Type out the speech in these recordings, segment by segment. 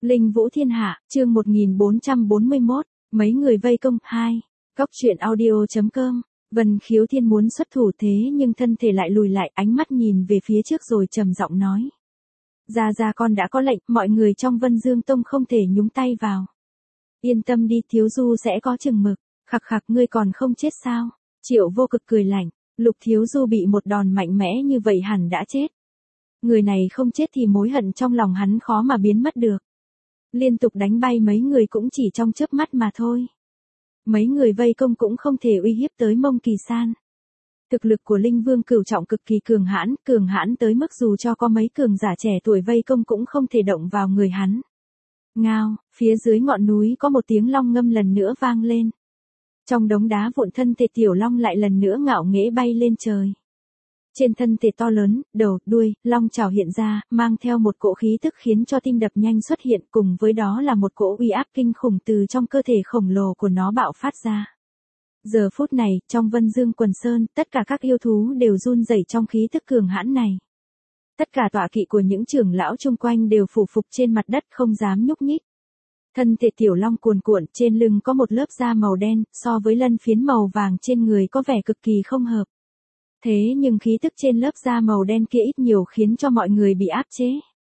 Linh Vũ Thiên Hạ, chương 1441, mấy người vây công, 2. Cóc truyện audio.com. Vân Khiếu Thiên muốn xuất thủ thế nhưng thân thể lại lùi lại, ánh mắt nhìn về phía trước rồi trầm giọng nói. Ra con đã có lệnh, mọi người trong Vân Dương Tông không thể nhúng tay vào. Yên tâm đi, thiếu du sẽ có chừng mực. Khặc khặc, ngươi còn không chết sao? Triệu Vô Cực cười lạnh, Lục thiếu du bị một đòn mạnh mẽ như vậy hẳn đã chết. Người này không chết thì mối hận trong lòng hắn khó mà biến mất được. Liên tục đánh bay mấy người cũng chỉ trong chớp mắt mà thôi. Mấy người vây công cũng không thể uy hiếp tới Mông Kỳ San. Thực lực của Linh Vương Cửu Trọng cực kỳ cường hãn tới mức dù cho có mấy cường giả trẻ tuổi vây công cũng không thể động vào người hắn. Ngao, phía dưới ngọn núi có một tiếng long ngâm lần nữa vang lên. Trong đống đá vụn thân thể tiểu long lại lần nữa ngạo nghễ bay lên trời. Trên thân thể to lớn, đầu, đuôi, long chảo hiện ra, mang theo một cỗ khí tức khiến cho tim đập nhanh xuất hiện, cùng với đó là một cỗ uy áp kinh khủng từ trong cơ thể khổng lồ của nó bạo phát ra. Giờ phút này, trong Vân Dương Quần Sơn, tất cả các yêu thú đều run rẩy trong khí tức cường hãn này. Tất cả tọa kỵ của những trưởng lão chung quanh đều phủ phục trên mặt đất không dám nhúc nhích. Thân thể tiểu long cuồn cuộn, trên lưng có một lớp da màu đen, so với lân phiến màu vàng trên người có vẻ cực kỳ không hợp. Thế nhưng khí tức trên lớp da màu đen kia ít nhiều khiến cho mọi người bị áp chế.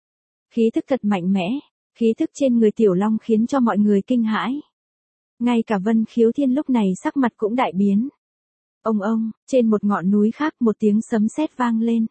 Khí tức thật mạnh mẽ, khí tức trên người tiểu long khiến cho mọi người kinh hãi. Ngay cả Vân Khiếu Thiên lúc này sắc mặt cũng đại biến. Ông, trên một ngọn núi khác một tiếng sấm sét vang lên.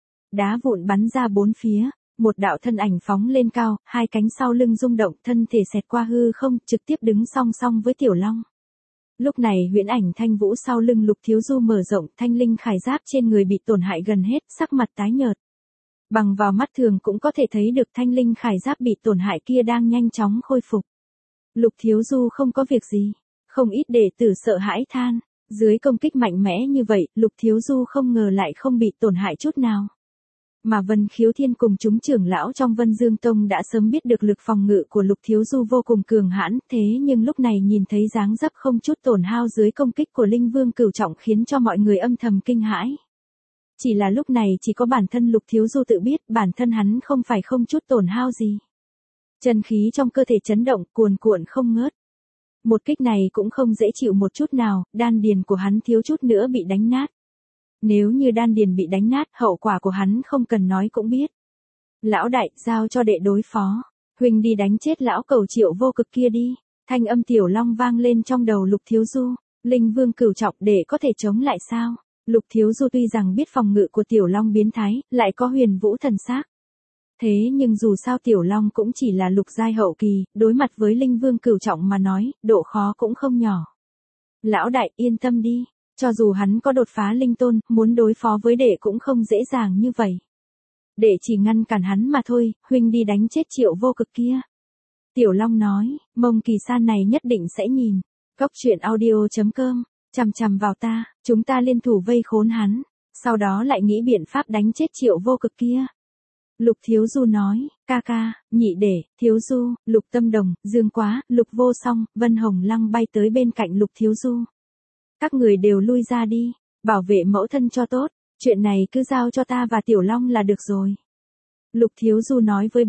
Đá vụn bắn ra bốn phía, một đạo thân ảnh phóng lên cao, hai cánh sau lưng rung động, thân thể xẹt qua hư không, trực tiếp đứng song song với tiểu long. Lúc này huyễn ảnh thanh vũ sau lưng Lục thiếu du mở rộng, thanh linh khải giáp trên người bị tổn hại gần hết, sắc mặt tái nhợt. Bằng vào mắt thường cũng có thể thấy được thanh linh khải giáp bị tổn hại kia đang nhanh chóng khôi phục. Lục thiếu du không có việc gì, không ít đệ tử sợ hãi than, dưới công kích mạnh mẽ như vậy, Lục thiếu du không ngờ lại không bị tổn hại chút nào. Mà Vân Khiếu Thiên cùng chúng trưởng lão trong Vân Dương Tông đã sớm biết được lực phòng ngự của Lục thiếu du vô cùng cường hãn, thế nhưng lúc này nhìn thấy dáng dấp không chút tổn hao dưới công kích của Linh Vương Cửu Trọng khiến cho mọi người âm thầm kinh hãi. Chỉ là lúc này chỉ có bản thân Lục thiếu du tự biết bản thân hắn không phải không chút tổn hao gì. Chân khí trong cơ thể chấn động cuồn cuộn không ngớt. Một kích này cũng không dễ chịu một chút nào, đan điền của hắn thiếu chút nữa bị đánh nát. Nếu như đan điền bị đánh nát, hậu quả của hắn không cần nói cũng biết. Lão đại, giao cho đệ đối phó. Huynh đi đánh chết lão cầu Triệu Vô Cực kia đi. Thanh âm tiểu long vang lên trong đầu Lục thiếu du. Linh Vương Cửu Trọng để có thể chống lại sao? Lục thiếu du tuy rằng biết phòng ngự của tiểu long biến thái, lại có huyền vũ thần xác. Thế nhưng dù sao tiểu long cũng chỉ là lục giai hậu kỳ, đối mặt với Linh Vương Cửu Trọng mà nói, độ khó cũng không nhỏ. Lão đại, yên tâm đi. Cho dù hắn có đột phá linh tôn, muốn đối phó với đệ cũng không dễ dàng như vậy. Đệ chỉ ngăn cản hắn mà thôi, huynh đi đánh chết Triệu Vô Cực kia. Tiểu Long nói, Mông Kỳ San này nhất định sẽ nhìn. Cóc truyện audio.com, chằm vào ta, chúng ta liên thủ vây khốn hắn, sau đó lại nghĩ biện pháp đánh chết Triệu Vô Cực kia. Lục thiếu du nói, ca, nhị đệ, thiếu du, Lục Tâm Đồng, Dương Quá, Lục Vô Song, Vân Hồng Lăng bay tới bên cạnh Lục thiếu du. Các người đều lui ra đi, bảo vệ mẫu thân cho tốt, chuyện này cứ giao cho ta và Tiểu Long là được rồi. Lục thiếu du nói với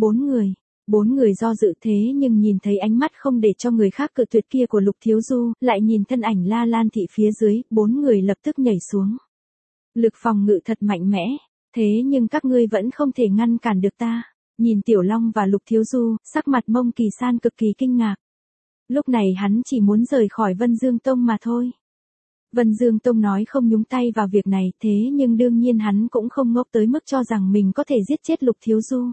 bốn người do dự thế nhưng nhìn thấy ánh mắt không để cho người khác cự tuyệt kia của Lục thiếu du, lại nhìn thân ảnh La Lan Thị phía dưới, bốn người lập tức nhảy xuống. Lực phòng ngự thật mạnh mẽ, thế nhưng các ngươi vẫn không thể ngăn cản được ta. Nhìn Tiểu Long và Lục thiếu du, sắc mặt Mông Kỳ San cực kỳ kinh ngạc. Lúc này hắn chỉ muốn rời khỏi Vân Dương Tông mà thôi. Vân Dương Tông nói không nhúng tay vào việc này, thế nhưng đương nhiên hắn cũng không ngốc tới mức cho rằng mình có thể giết chết Lục thiếu du.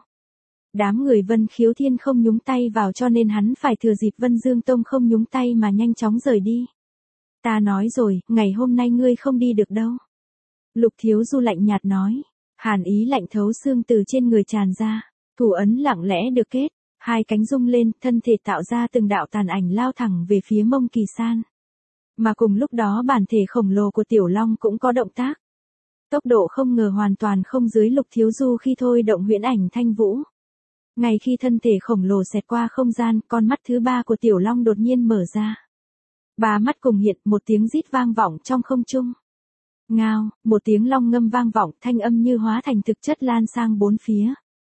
Đám người Vân Khiếu Thiên không nhúng tay vào cho nên hắn phải thừa dịp Vân Dương Tông không nhúng tay mà nhanh chóng rời đi. Ta nói rồi, ngày hôm nay ngươi không đi được đâu. Lục thiếu du lạnh nhạt nói, hàn ý lạnh thấu xương từ trên người tràn ra, thủ ấn lặng lẽ được kết, hai cánh rung lên, thân thể tạo ra từng đạo tàn ảnh lao thẳng về phía Mông Kỳ San. Mà cùng lúc đó bản thể khổng lồ của Tiểu Long cũng có động tác. Tốc độ không ngờ hoàn toàn không dưới Lục thiếu du khi thôi động huyễn ảnh thanh vũ. Ngay khi thân thể khổng lồ xẹt qua không gian, con mắt thứ ba của Tiểu Long đột nhiên mở ra. Ba mắt cùng hiện, một tiếng rít vang vọng trong không trung. Ngao, một tiếng long ngâm vang vọng, thanh âm như hóa thành thực chất lan sang bốn phía.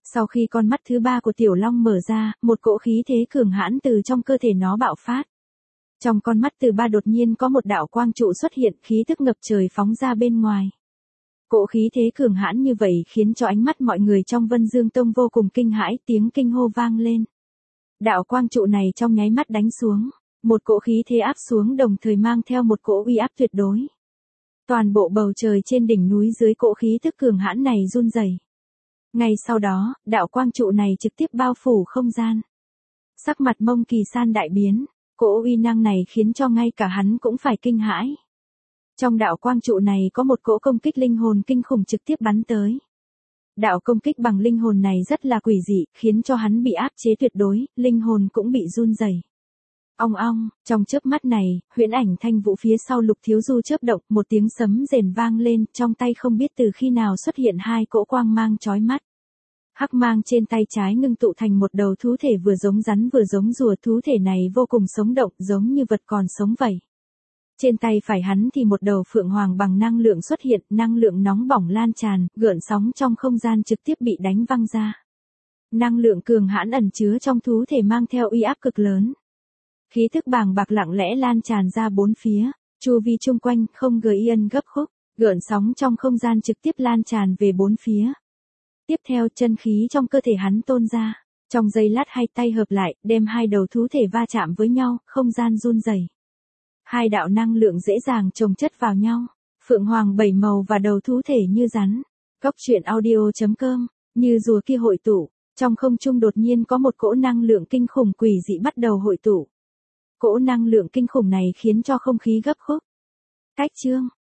Sau khi con mắt thứ ba của Tiểu Long mở ra, một cỗ khí thế cường hãn từ trong cơ thể nó bạo phát. Trong con mắt từ ba đột nhiên có một đạo quang trụ xuất hiện, khí tức ngập trời phóng ra bên ngoài. Cỗ khí thế cường hãn như vậy khiến cho ánh mắt mọi người trong Vân Dương Tông vô cùng kinh hãi, tiếng kinh hô vang lên. Đạo quang trụ này trong nháy mắt đánh xuống, một cỗ khí thế áp xuống đồng thời mang theo một cỗ uy áp tuyệt đối. Toàn bộ bầu trời trên đỉnh núi dưới cỗ khí tức cường hãn này run rẩy. Ngay sau đó, đạo quang trụ này trực tiếp bao phủ không gian. Sắc mặt Mông Kỳ San đại biến, cỗ uy năng này khiến cho ngay cả hắn cũng phải kinh hãi. Trong đạo quang trụ này có một cỗ công kích linh hồn kinh khủng trực tiếp bắn tới. Đạo công kích bằng linh hồn này rất là quỷ dị, khiến cho hắn bị áp chế tuyệt đối, linh hồn cũng bị run rẩy. Ong ong, trong chớp mắt này, huyễn ảnh Thanh Vũ phía sau Lục Thiếu Du chớp động, một tiếng sấm rền vang lên, trong tay không biết từ khi nào xuất hiện hai cỗ quang mang chói mắt. Hắc mang trên tay trái ngưng tụ thành một đầu thú thể vừa giống rắn vừa giống rùa, thú thể này vô cùng sống động, giống như vật còn sống vậy. Trên tay phải hắn thì một đầu phượng hoàng bằng năng lượng xuất hiện, năng lượng nóng bỏng lan tràn, gợn sóng trong không gian trực tiếp bị đánh văng ra. Năng lượng cường hãn ẩn chứa trong thú thể mang theo uy áp cực lớn. Khí thức bàng bạc lặng lẽ lan tràn ra bốn phía, chu vi chung quanh không yên gấp khúc, gợn sóng trong không gian trực tiếp lan tràn về bốn phía. Tiếp theo chân khí trong cơ thể hắn tôn ra, trong giây lát hai tay hợp lại, đem hai đầu thú thể va chạm với nhau, không gian run rẩy. Hai đạo năng lượng dễ dàng chồng chất vào nhau, phượng hoàng bảy màu và đầu thú thể như rắn. Cốc truyện audio.com, như rùa kia hội tụ, trong không trung đột nhiên có một cỗ năng lượng kinh khủng quỷ dị bắt đầu hội tụ. Cỗ năng lượng kinh khủng này khiến cho không khí gấp khúc. Cách chương